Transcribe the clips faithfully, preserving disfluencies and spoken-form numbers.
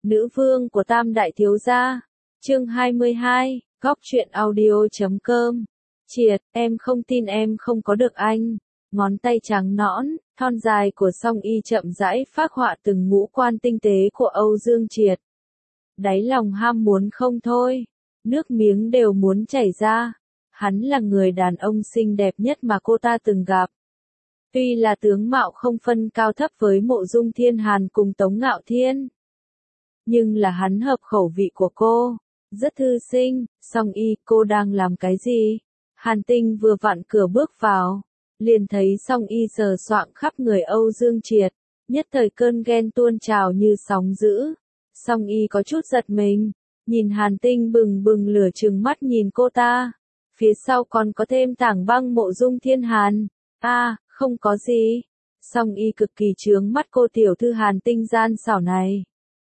Nữ vương của Tam Đại Thiếu Gia. Chương hai mươi hai, Góc truyện audio.com. Triệt, em không tin em không có được anh. Ngón tay trắng nõn, thon dài của Song Y chậm rãi phác họa từng ngũ quan tinh tế của Âu Dương Triệt. Đáy lòng ham muốn không thôi, nước miếng đều muốn chảy ra. Hắn là người đàn ông xinh đẹp nhất mà cô ta từng gặp. Tuy là tướng mạo không phân cao thấp với Mộ Dung Thiên Hàn cùng Tống Ngạo Thiên, nhưng là hắn hợp khẩu vị của cô. Rất thư sinh. Song Y, cô đang làm cái gì? Hàn Tinh vừa vặn cửa bước vào, liền thấy Song Y sờ soạng khắp người Âu Dương Triệt, nhất thời cơn ghen tuôn trào như sóng dữ. Song Y có chút giật mình, nhìn Hàn Tinh bừng bừng lửa trừng mắt nhìn cô ta. Phía sau còn có thêm tảng băng Mộ Dung Thiên Hàn. A, à, không có gì. Song Y cực kỳ chướng mắt cô tiểu thư Hàn Tinh gian xảo này.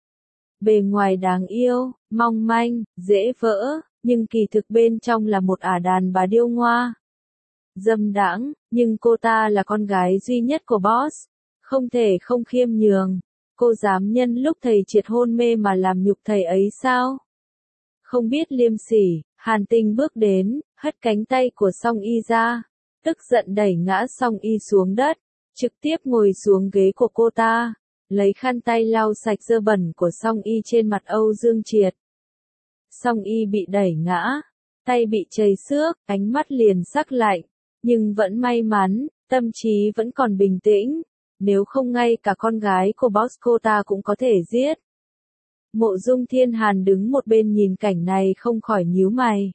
Bề ngoài đáng yêu, mong manh, dễ vỡ, nhưng kỳ thực bên trong là một ả đàn bà điêu ngoa. Dâm đãng, nhưng cô ta là con gái duy nhất của boss, không thể không khiêm nhường. Cô dám nhân lúc thầy Triệt hôn mê mà làm nhục thầy ấy sao? Không biết liêm sỉ, Hàn Tinh bước đến, hất cánh tay của Song Y ra, tức giận đẩy ngã Song Y xuống đất, trực tiếp ngồi xuống ghế của cô ta, lấy khăn tay lau sạch dơ bẩn của Song Y trên mặt Âu Dương Triệt. Song Y bị đẩy ngã, tay bị chảy xước, ánh mắt liền sắc lạnh, nhưng vẫn may mắn, tâm trí vẫn còn bình tĩnh, nếu không ngay cả con gái của boss cô ta cũng có thể giết. Mộ Dung Thiên Hàn đứng một bên nhìn cảnh này không khỏi nhíu mày.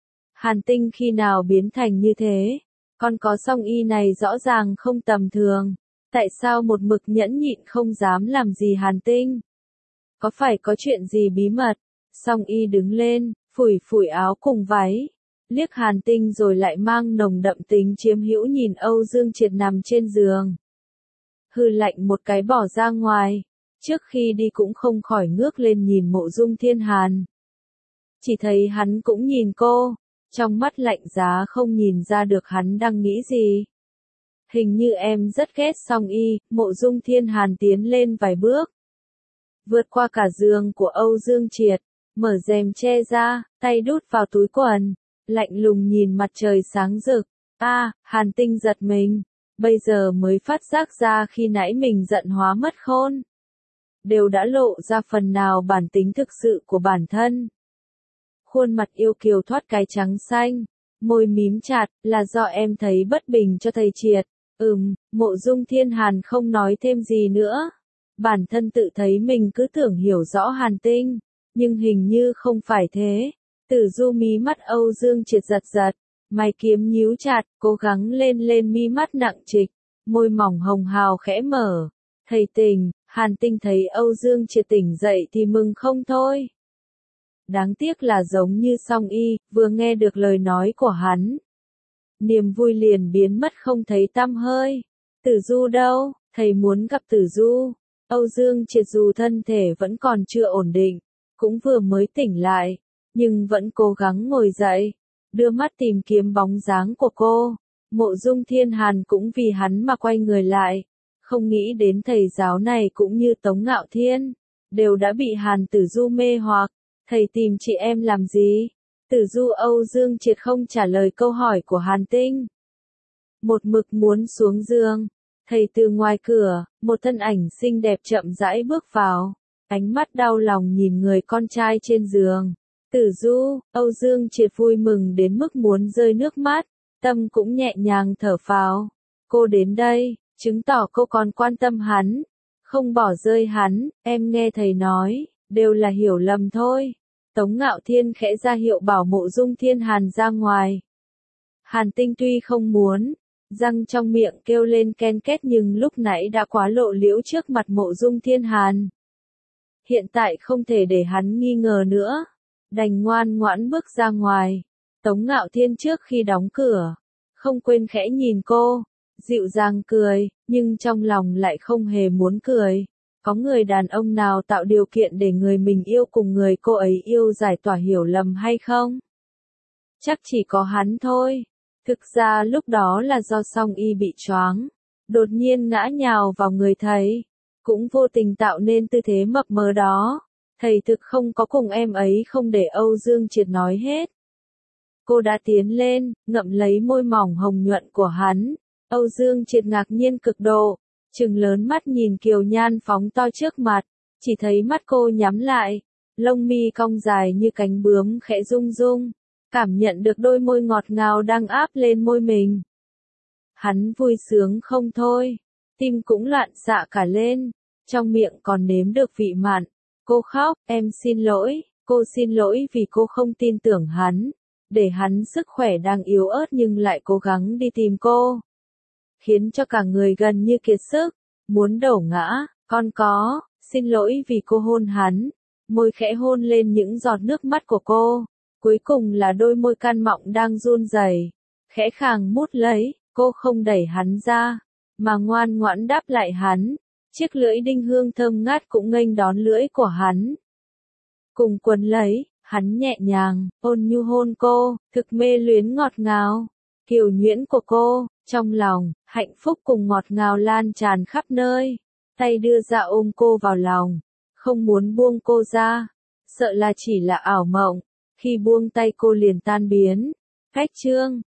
Hàn Tinh khi nào biến thành như thế? Còn có Song Y này rõ ràng không tầm thường. Tại sao một mực nhẫn nhịn không dám làm gì Hàn Tinh? Có phải có chuyện gì bí mật? Song Y đứng lên, phủi phủi áo cùng váy, liếc Hàn Tinh rồi lại mang nồng đậm tính chiếm hữu nhìn Âu Dương Triệt nằm trên giường. Hừ lạnh một cái bỏ ra ngoài, trước khi đi cũng không khỏi ngước lên nhìn Mộ Dung Thiên Hàn. Chỉ thấy hắn cũng nhìn cô, trong mắt lạnh giá không nhìn ra được hắn đang nghĩ gì. Hình như em rất ghét Song Y. Mộ Dung Thiên Hàn tiến lên vài bước, vượt qua cả giường của Âu Dương Triệt, mở rèm che ra, tay đút vào túi quần, lạnh lùng nhìn mặt trời sáng rực. A, à, Hàn Tinh giật mình, bây giờ mới phát giác ra khi nãy mình giận hóa mất khôn. Đều đã lộ ra phần nào bản tính thực sự của bản thân. Khuôn mặt yêu kiều thoát cái trắng xanh, môi mím chặt, là do em thấy bất bình cho thầy Triệt. Ừm, Mộ Dung Thiên Hàn không nói thêm gì nữa. Bản thân tự thấy mình cứ tưởng hiểu rõ Hàn Tinh, nhưng hình như không phải thế. Tử Du mí mắt Âu Dương Triệt giật giật, mày kiếm nhíu chặt, cố gắng lên lên mi mắt nặng trịch, môi mỏng hồng hào khẽ mở. Thầy Tình. Hàn Tinh thấy Âu Dương Triệt tỉnh dậy thì mừng không thôi. Đáng tiếc là giống như Song Y, vừa nghe được lời nói của hắn, niềm vui liền biến mất không thấy tăm hơi. Tử Du đâu? Thầy muốn gặp Tử Du. Âu Dương Triệt dù thân thể vẫn còn chưa ổn định, cũng vừa mới tỉnh lại, nhưng vẫn cố gắng ngồi dậy, đưa mắt tìm kiếm bóng dáng của cô. Mộ Dung Thiên Hàn cũng vì hắn mà quay người lại, không nghĩ đến thầy giáo này cũng như Tống Ngạo Thiên, đều đã bị Hàn Tử Du mê hoặc. Thầy tìm chị em làm gì? Tử Du. Âu Dương Triệt không trả lời câu hỏi của Hàn Tinh, một mực muốn xuống giường. Thầy từ ngoài cửa, một thân ảnh xinh đẹp chậm rãi bước vào, ánh mắt đau lòng nhìn người con trai trên giường. Tử Du. Âu Dương Triệt vui mừng đến mức muốn rơi nước mắt, tâm cũng nhẹ nhàng thở phào. Cô đến đây, chứng tỏ cô còn quan tâm hắn, không bỏ rơi hắn. Em nghe thầy nói, đều là hiểu lầm thôi. Tống Ngạo Thiên khẽ ra hiệu bảo Mộ Dung Thiên Hàn ra ngoài. Hàn Tinh tuy không muốn, răng trong miệng kêu lên ken két nhưng lúc nãy đã quá lộ liễu trước mặt Mộ Dung Thiên Hàn. Hiện tại không thể để hắn nghi ngờ nữa, đành ngoan ngoãn bước ra ngoài. Tống Ngạo Thiên trước khi đóng cửa, không quên khẽ nhìn cô, dịu dàng cười, nhưng trong lòng lại không hề muốn cười. Có người đàn ông nào tạo điều kiện để người mình yêu cùng người cô ấy yêu giải tỏa hiểu lầm hay không? Chắc chỉ có hắn thôi. Thực ra lúc đó là do Song Y bị choáng, đột nhiên ngã nhào vào người thầy, cũng vô tình tạo nên tư thế mập mờ đó. Thầy thực không có cùng em ấy không để Âu Dương Triệt nói hết. Cô đã tiến lên, ngậm lấy môi mỏng hồng nhuận của hắn. Âu Dương Triệt ngạc nhiên cực độ, trừng lớn mắt nhìn Kiều Nhan phóng to trước mặt, chỉ thấy mắt cô nhắm lại, lông mi cong dài như cánh bướm khẽ rung rung, cảm nhận được đôi môi ngọt ngào đang áp lên môi mình. Hắn vui sướng không thôi, tim cũng loạn xạ cả lên, trong miệng còn nếm được vị mặn. Cô khóc, em xin lỗi, cô xin lỗi vì cô không tin tưởng hắn, để hắn sức khỏe đang yếu ớt nhưng lại cố gắng đi tìm cô. Khiến cho cả người gần như kiệt sức, muốn đổ ngã, con có, xin lỗi vì cô hôn hắn, môi khẽ hôn lên những giọt nước mắt của cô, cuối cùng là đôi môi can mọng đang run rẩy, khẽ khàng mút lấy, cô không đẩy hắn ra, mà ngoan ngoãn đáp lại hắn, chiếc lưỡi đinh hương thơm ngát cũng nghênh đón lưỡi của hắn. Cùng quấn lấy, hắn nhẹ nhàng, ôn nhu hôn cô, thực mê luyến ngọt ngào, kiều nhuyễn của cô, trong lòng, hạnh phúc cùng ngọt ngào lan tràn khắp nơi, tay đưa ra ôm cô vào lòng, không muốn buông cô ra, sợ là chỉ là ảo mộng, khi buông tay cô liền tan biến. Cách chương